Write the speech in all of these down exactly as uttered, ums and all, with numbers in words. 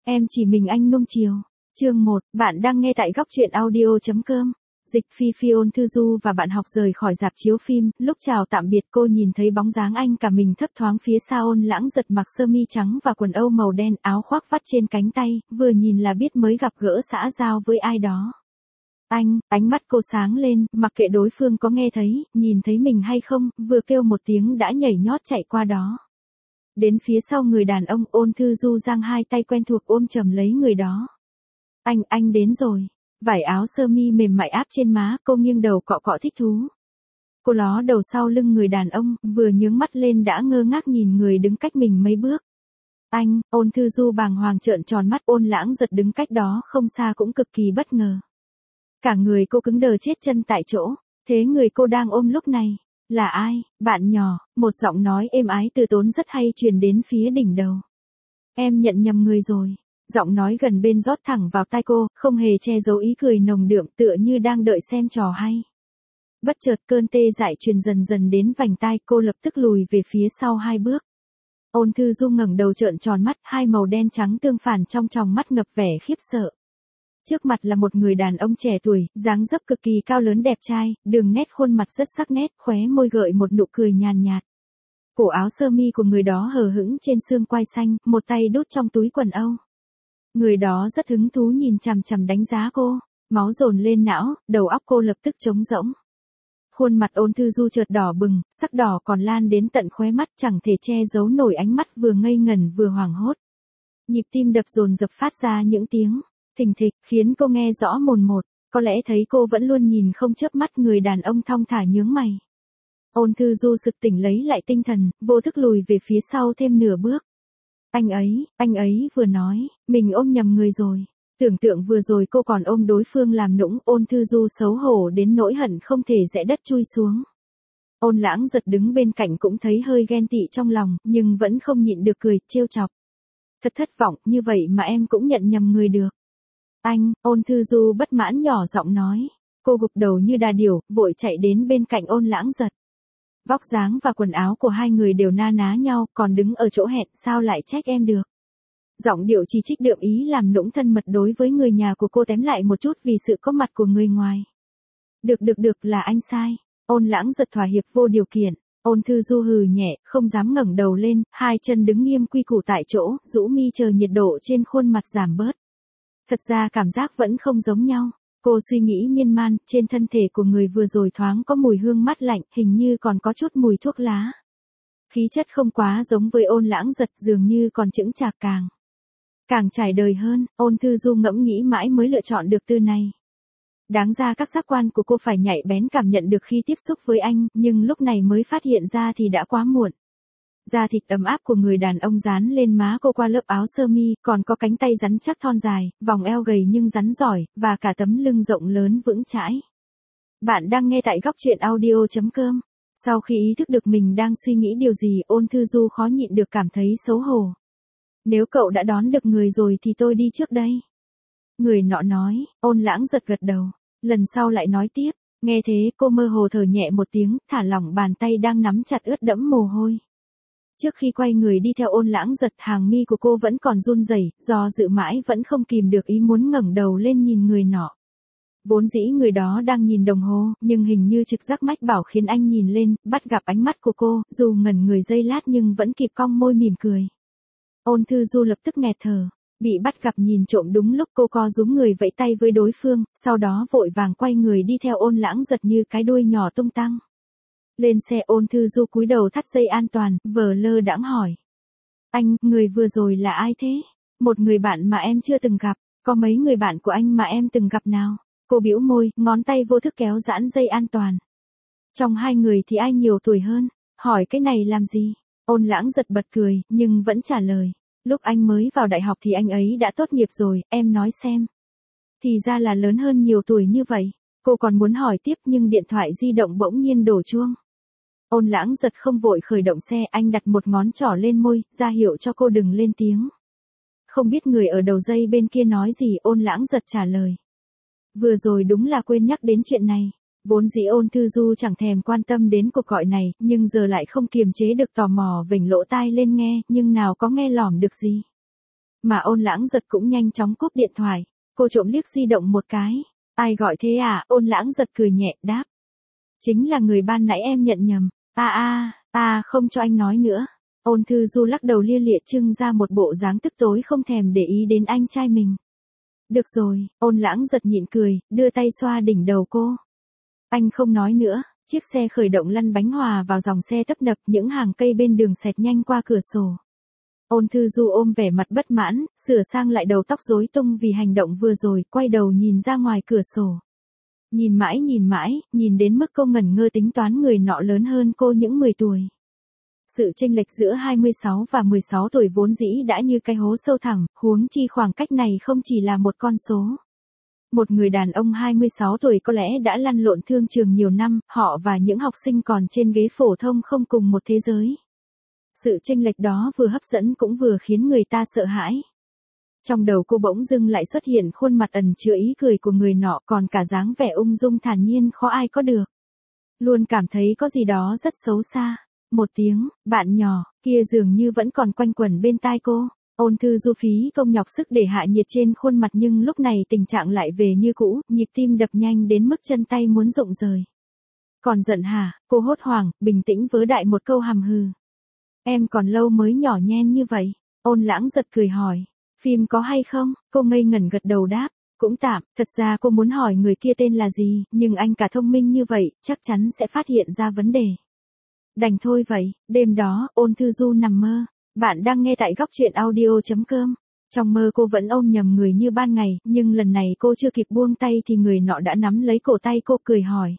Em chỉ mình anh nuông chiều. Chương một, bạn đang nghe tại góc truyện audio.com. Dịch Phi Phi Ôn Thư Du và bạn học rời khỏi rạp chiếu phim, lúc chào tạm biệt cô nhìn thấy bóng dáng anh cả mình thấp thoáng phía sau. Ôn Lãng Giật mặc sơ mi trắng và quần âu màu đen, áo khoác vắt trên cánh tay, vừa nhìn là biết mới gặp gỡ xã giao với ai đó. Anh, ánh mắt cô sáng lên, mặc kệ đối phương có nghe thấy, nhìn thấy mình hay không, vừa kêu một tiếng đã nhảy nhót chạy qua đó. Đến phía sau người đàn ông, Ôn Thư Du giang hai tay quen thuộc ôm chầm lấy người đó. Anh, anh đến rồi. Vải áo sơ mi mềm mại áp trên má, cô nghiêng đầu cọ cọ thích thú. Cô ló đầu sau lưng người đàn ông, vừa nhướng mắt lên đã ngơ ngác nhìn người đứng cách mình mấy bước. Anh, Ôn Thư Du bàng hoàng trợn tròn mắt. Ôn Lãng Giật đứng cách đó không xa cũng cực kỳ bất ngờ. Cả người cô cứng đờ chết chân tại chỗ. Thế người cô đang ôm lúc này là ai? Bạn nhỏ, một giọng nói êm ái từ tốn rất hay truyền đến phía đỉnh đầu. Em nhận nhầm người rồi. Giọng nói gần bên rót thẳng vào tai cô, không hề che giấu ý cười nồng đượm, tựa như đang đợi xem trò hay. Bất chợt cơn tê dại truyền dần dần đến vành tai, cô lập tức lùi về phía sau hai bước. Ôn Thư Du ngẩng đầu trợn tròn mắt, hai màu đen trắng tương phản trong tròng mắt ngập vẻ khiếp sợ. Trước mặt là một người đàn ông trẻ tuổi, dáng dấp cực kỳ cao lớn đẹp trai, đường nét khuôn mặt rất sắc nét, khóe môi gợi một nụ cười nhàn nhạt. Cổ áo sơ mi của người đó hờ hững trên xương quai xanh, một tay đút trong túi quần âu. Người đó rất hứng thú nhìn chằm chằm đánh giá cô, máu dồn lên não, đầu óc cô lập tức trống rỗng. Khuôn mặt Ôn Thư Du chợt đỏ bừng, sắc đỏ còn lan đến tận khóe mắt, chẳng thể che giấu nổi ánh mắt vừa ngây ngẩn vừa hoảng hốt. Nhịp tim đập dồn dập phát ra những tiếng thình thịch, khiến cô nghe rõ mồn một, có lẽ thấy cô vẫn luôn nhìn không chớp mắt. Người đàn ông thong thả nhướng mày. Ôn Thư Du sực tỉnh lấy lại tinh thần, vô thức lùi về phía sau thêm nửa bước. Anh ấy, anh ấy vừa nói, mình ôm nhầm người rồi. Tưởng tượng vừa rồi cô còn ôm đối phương làm nũng. Ôn Thư Du xấu hổ đến nỗi hận không thể giẽ đất chui xuống. Ôn Lãng Giật đứng bên cạnh cũng thấy hơi ghen tị trong lòng, nhưng vẫn không nhịn được cười, trêu chọc. Thật thất vọng, như vậy mà em cũng nhận nhầm người được. Anh, Ôn Thư Du bất mãn nhỏ giọng nói. Cô gục đầu như đà điểu, vội chạy đến bên cạnh Ôn Lãng Giật. Vóc dáng và quần áo của hai người đều na ná nhau, còn đứng ở chỗ hẹn, sao lại trách em được. Giọng điệu chỉ trích đượm ý làm nũng thân mật đối với người nhà của cô tém lại một chút vì sự có mặt của người ngoài. Được được được, là anh sai. Ôn Lãng Giật thỏa hiệp vô điều kiện. Ôn Thư Du hừ nhẹ, không dám ngẩng đầu lên, hai chân đứng nghiêm quy củ tại chỗ, rũ mi chờ nhiệt độ trên khuôn mặt giảm bớt. Thật ra cảm giác vẫn không giống nhau. Cô suy nghĩ miên man, trên thân thể của người vừa rồi thoáng có mùi hương mát lạnh, hình như còn có chút mùi thuốc lá. Khí chất không quá giống với Ôn Lãng Giật, dường như còn chững chạc càng. Càng trải đời hơn. Ôn Thư Du ngẫm nghĩ mãi mới lựa chọn được từ này. Đáng ra các giác quan của cô phải nhạy bén cảm nhận được khi tiếp xúc với anh, nhưng lúc này mới phát hiện ra thì đã quá muộn. Da thịt ấm áp của người đàn ông dán lên má cô qua lớp áo sơ mi, còn có cánh tay rắn chắc thon dài, vòng eo gầy nhưng rắn giỏi, và cả tấm lưng rộng lớn vững chãi. Bạn đang nghe tại góc truyện audio.com. Sau khi ý thức được mình đang suy nghĩ điều gì, Ôn Thư Du khó nhịn được cảm thấy xấu hổ. Nếu cậu đã đón được người rồi thì tôi đi trước đây. Người nọ nói. Ôn Lãng Giật gật đầu. Lần sau lại nói tiếp. Nghe thế cô mơ hồ thở nhẹ một tiếng, thả lỏng bàn tay đang nắm chặt ướt đẫm mồ hôi. Trước khi quay người đi theo Ôn Lãng Giật, hàng mi của cô vẫn còn run rẩy, do dự mãi vẫn không kìm được ý muốn ngẩng đầu lên nhìn người nọ. Vốn dĩ người đó đang nhìn đồng hồ, nhưng hình như trực giác mách bảo khiến anh nhìn lên, bắt gặp ánh mắt của cô, dù ngẩn người giây lát nhưng vẫn kịp cong môi mỉm cười. Ôn Thư Du lập tức nghẹt thở, bị bắt gặp nhìn trộm đúng lúc cô co rúm người vẫy tay với đối phương, sau đó vội vàng quay người đi theo Ôn Lãng Giật như cái đuôi nhỏ tung tăng. Lên xe, Ôn Thư Du cúi đầu thắt dây an toàn, vờ lơ đãng hỏi. Anh, người vừa rồi là ai thế? Một người bạn mà em chưa từng gặp, có mấy người bạn của anh mà em từng gặp nào? Cô bĩu môi, ngón tay vô thức kéo giãn dây an toàn. Trong hai người thì ai nhiều tuổi hơn? Hỏi cái này làm gì? Ôn Lãng Giật bật cười, nhưng vẫn trả lời. Lúc anh mới vào đại học thì anh ấy đã tốt nghiệp rồi, em nói xem. Thì ra là lớn hơn nhiều tuổi như vậy. Cô còn muốn hỏi tiếp nhưng điện thoại di động bỗng nhiên đổ chuông. Ôn Lãng Giật không vội khởi động xe, anh đặt một ngón trỏ lên môi, ra hiệu cho cô đừng lên tiếng. Không biết người ở đầu dây bên kia nói gì, Ôn Lãng Giật trả lời. Vừa rồi đúng là quên nhắc đến chuyện này. Vốn dĩ Ôn Thư Du chẳng thèm quan tâm đến cuộc gọi này, nhưng giờ lại không kiềm chế được tò mò vểnh lỗ tai lên nghe, nhưng nào có nghe lỏm được gì. Mà Ôn Lãng Giật cũng nhanh chóng cúp điện thoại. Cô trộm liếc di động một cái. Ai gọi thế à? Ôn Lãng Giật cười nhẹ đáp. Chính là người ban nãy em nhận nhầm. À à, à không cho anh nói nữa. Ôn Thư Du lắc đầu lia lịa trưng ra một bộ dáng tức tối không thèm để ý đến anh trai mình. Được rồi, Ôn Lãng Giật nhịn cười, đưa tay xoa đỉnh đầu cô. Anh không nói nữa, chiếc xe khởi động lăn bánh hòa vào dòng xe tấp nập, những hàng cây bên đường xẹt nhanh qua cửa sổ. Ôn Thư Du ôm vẻ mặt bất mãn, sửa sang lại đầu tóc rối tung vì hành động vừa rồi, quay đầu nhìn ra ngoài cửa sổ. Nhìn mãi nhìn mãi, nhìn đến mức cô ngẩn ngơ tính toán người nọ lớn hơn cô những mười tuổi. Sự chênh lệch giữa hai mươi sáu và mười sáu tuổi vốn dĩ đã như cái hố sâu thẳm, huống chi khoảng cách này không chỉ là một con số. Một người đàn ông hai mươi sáu tuổi có lẽ đã lăn lộn thương trường nhiều năm, họ và những học sinh còn trên ghế phổ thông không cùng một thế giới. Sự chênh lệch đó vừa hấp dẫn cũng vừa khiến người ta sợ hãi. Trong đầu cô bỗng dưng lại xuất hiện khuôn mặt ẩn chứa ý cười của người nọ, còn cả dáng vẻ ung dung thản nhiên khó ai có được. Luôn cảm thấy có gì đó rất xấu xa. Một tiếng, bạn nhỏ, kia dường như vẫn còn quanh quẩn bên tai cô. Ôn Thư Du phí công nhọc sức để hạ nhiệt trên khuôn mặt nhưng lúc này tình trạng lại về như cũ, nhịp tim đập nhanh đến mức chân tay muốn rụng rời. Còn giận hả? Cô hốt hoảng, bình tĩnh vớ đại một câu hàm hừ. Em còn lâu mới nhỏ nhen như vậy. Ôn Lãng Giật cười hỏi. Phim có hay không? Cô ngây ngẩn gật đầu đáp. Cũng tạm, thật ra cô muốn hỏi người kia tên là gì, nhưng anh cả thông minh như vậy, chắc chắn sẽ phát hiện ra vấn đề. Đành thôi vậy, đêm đó, Ôn Thư Du nằm mơ. Bạn đang nghe tại góc truyện audio.com. Trong mơ cô vẫn ôm nhầm người như ban ngày, nhưng lần này cô chưa kịp buông tay thì người nọ đã nắm lấy cổ tay cô cười hỏi.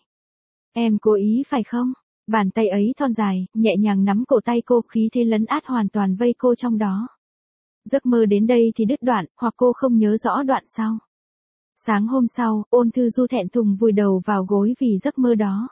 Em cố ý phải không? Bàn tay ấy thon dài, nhẹ nhàng nắm cổ tay cô, khí thế lấn át hoàn toàn vây cô trong đó. Giấc mơ đến đây thì đứt đoạn, hoặc cô không nhớ rõ đoạn sau. Sáng hôm sau, Ôn Thư Du thẹn thùng vùi đầu vào gối vì giấc mơ đó.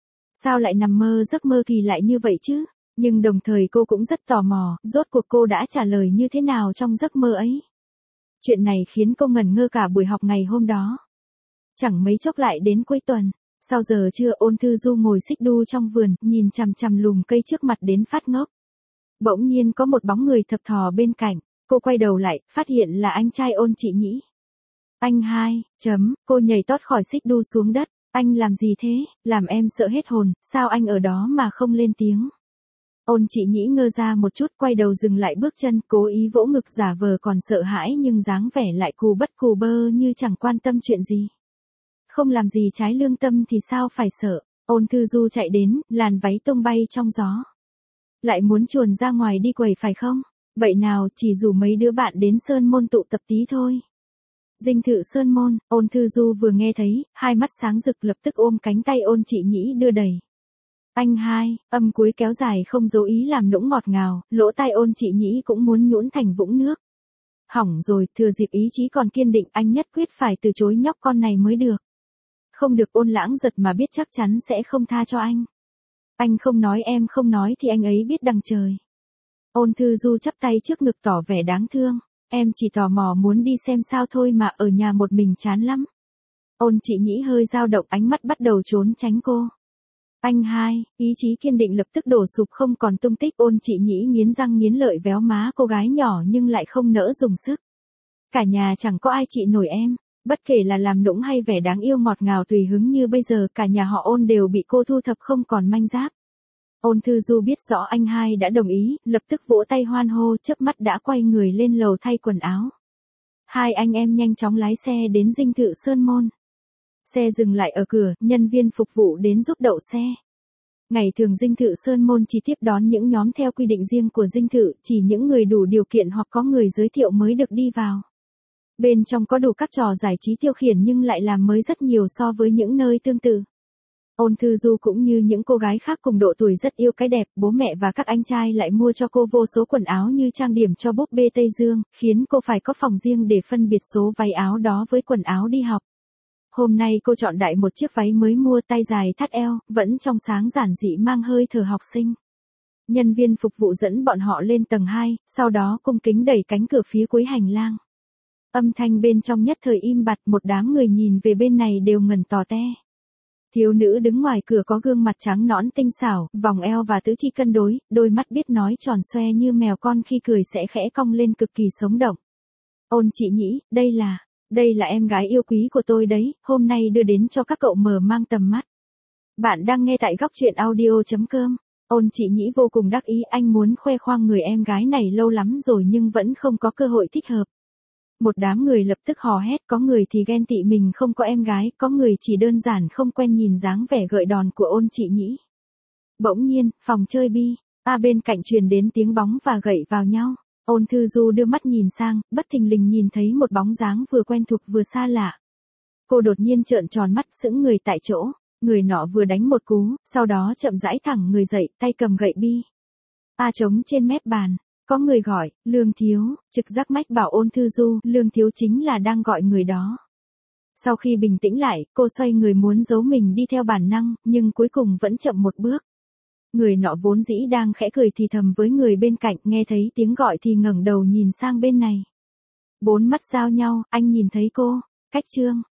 Sao lại nằm mơ giấc mơ kỳ lạ như vậy chứ? Nhưng đồng thời cô cũng rất tò mò, rốt cuộc cô đã trả lời như thế nào trong giấc mơ ấy. Chuyện này khiến cô ngẩn ngơ cả buổi học ngày hôm đó. Chẳng mấy chốc lại đến cuối tuần. Sau giờ trưa, Ôn Thư Du ngồi xích đu trong vườn, nhìn chằm chằm lùm cây trước mặt đến phát ngốc. Bỗng nhiên có một bóng người thập thò bên cạnh, cô quay đầu lại, phát hiện là anh trai Ôn Chị Nhĩ. Anh hai, chấm, cô nhảy tót khỏi xích đu xuống đất. Anh làm gì thế, làm em sợ hết hồn, sao anh ở đó mà không lên tiếng. Ôn Chị Nhĩ ngơ ra một chút, quay đầu dừng lại bước chân, cố ý vỗ ngực giả vờ còn sợ hãi nhưng dáng vẻ lại cù bất cù bơ như chẳng quan tâm chuyện gì. Không làm gì trái lương tâm thì sao phải sợ. Ôn Thư Du chạy đến, làn váy tung bay trong gió. Lại muốn chuồn ra ngoài đi quẩy phải không? Vậy nào, chỉ rủ mấy đứa bạn đến Sơn Môn tụ tập tí thôi. Dinh thự Sơn Môn, Ôn Thư Du vừa nghe thấy, hai mắt sáng rực lập tức ôm cánh tay Ôn Chị Nhĩ đưa đẩy. Anh hai, âm cuối kéo dài không giấu ý làm nũng ngọt ngào, lỗ tai Ôn Chị Nhĩ cũng muốn nhũn thành vũng nước. Hỏng rồi, thừa dịp ý chí còn kiên định, anh nhất quyết phải từ chối nhóc con này mới được. Không được. Ôn Lãng Giật mà biết chắc chắn sẽ không tha cho anh. Anh không nói em không nói thì anh ấy biết đằng trời. Ôn Thư Du chắp tay trước ngực tỏ vẻ đáng thương. Em chỉ tò mò muốn đi xem sao thôi mà, ở nhà một mình chán lắm. Ôn Chị Nhĩ hơi dao động, ánh mắt bắt đầu trốn tránh cô. Anh hai, ý chí kiên định lập tức đổ sụp không còn tung tích. Ôn Chị Nhĩ nghiến răng nghiến lợi véo má cô gái nhỏ nhưng lại không nỡ dùng sức. Cả nhà chẳng có ai trị nổi em. Bất kể là làm nũng hay vẻ đáng yêu ngọt ngào tùy hứng như bây giờ, cả nhà họ Ôn đều bị cô thu thập không còn manh giáp. Ôn Thư Du biết rõ anh hai đã đồng ý, lập tức vỗ tay hoan hô, chớp mắt đã quay người lên lầu thay quần áo. Hai anh em nhanh chóng lái xe đến dinh thự Sơn Môn. Xe dừng lại ở cửa, nhân viên phục vụ đến giúp đậu xe. Ngày thường dinh thự Sơn Môn chỉ tiếp đón những nhóm theo quy định riêng của dinh thự, chỉ những người đủ điều kiện hoặc có người giới thiệu mới được đi vào. Bên trong có đủ các trò giải trí tiêu khiển nhưng lại làm mới rất nhiều so với những nơi tương tự. Ôn Thư Du cũng như những cô gái khác cùng độ tuổi rất yêu cái đẹp, bố mẹ và các anh trai lại mua cho cô vô số quần áo như trang điểm cho búp bê Tây Dương, khiến cô phải có phòng riêng để phân biệt số váy áo đó với quần áo đi học. Hôm nay cô chọn đại một chiếc váy mới mua tay dài thắt eo, vẫn trong sáng giản dị mang hơi thở học sinh. Nhân viên phục vụ dẫn bọn họ lên tầng hai, sau đó cung kính đẩy cánh cửa phía cuối hành lang. Âm thanh bên trong nhất thời im bặt, một đám người nhìn về bên này đều ngẩn tò te. Thiếu nữ đứng ngoài cửa có gương mặt trắng nõn tinh xảo, vòng eo và tứ chi cân đối, đôi mắt biết nói tròn xoe như mèo con khi cười sẽ khẽ cong lên cực kỳ sống động. Ôn chị Nhĩ, đây là, đây là em gái yêu quý của tôi đấy, hôm nay đưa đến cho các cậu mở mang tầm mắt. Bạn đang nghe tại góc truyện audio.com. Ôn chị Nhĩ vô cùng đắc ý, anh muốn khoe khoang người em gái này lâu lắm rồi nhưng vẫn không có cơ hội thích hợp. Một đám người lập tức hò hét, có người thì ghen tị mình không có em gái, có người chỉ đơn giản không quen nhìn dáng vẻ gợi đòn của Ôn chị Nhĩ. Bỗng nhiên, phòng chơi bi, a bên cạnh truyền đến tiếng bóng và gậy vào nhau. Ôn Thư Du đưa mắt nhìn sang, bất thình lình nhìn thấy một bóng dáng vừa quen thuộc vừa xa lạ. Cô đột nhiên trợn tròn mắt sững người tại chỗ, người nọ vừa đánh một cú, sau đó chậm rãi thẳng người dậy, tay cầm gậy bi. A trống trên mép bàn, có người gọi, Lương Thiếu, trực giác mách bảo Ôn Thư Du, Lương Thiếu chính là đang gọi người đó. Sau khi bình tĩnh lại, cô xoay người muốn giấu mình đi theo bản năng, nhưng cuối cùng vẫn chậm một bước. Người nọ vốn dĩ đang khẽ cười thì thầm với người bên cạnh, nghe thấy tiếng gọi thì ngẩng đầu nhìn sang bên này. Bốn mắt giao nhau, anh nhìn thấy cô, cách chương.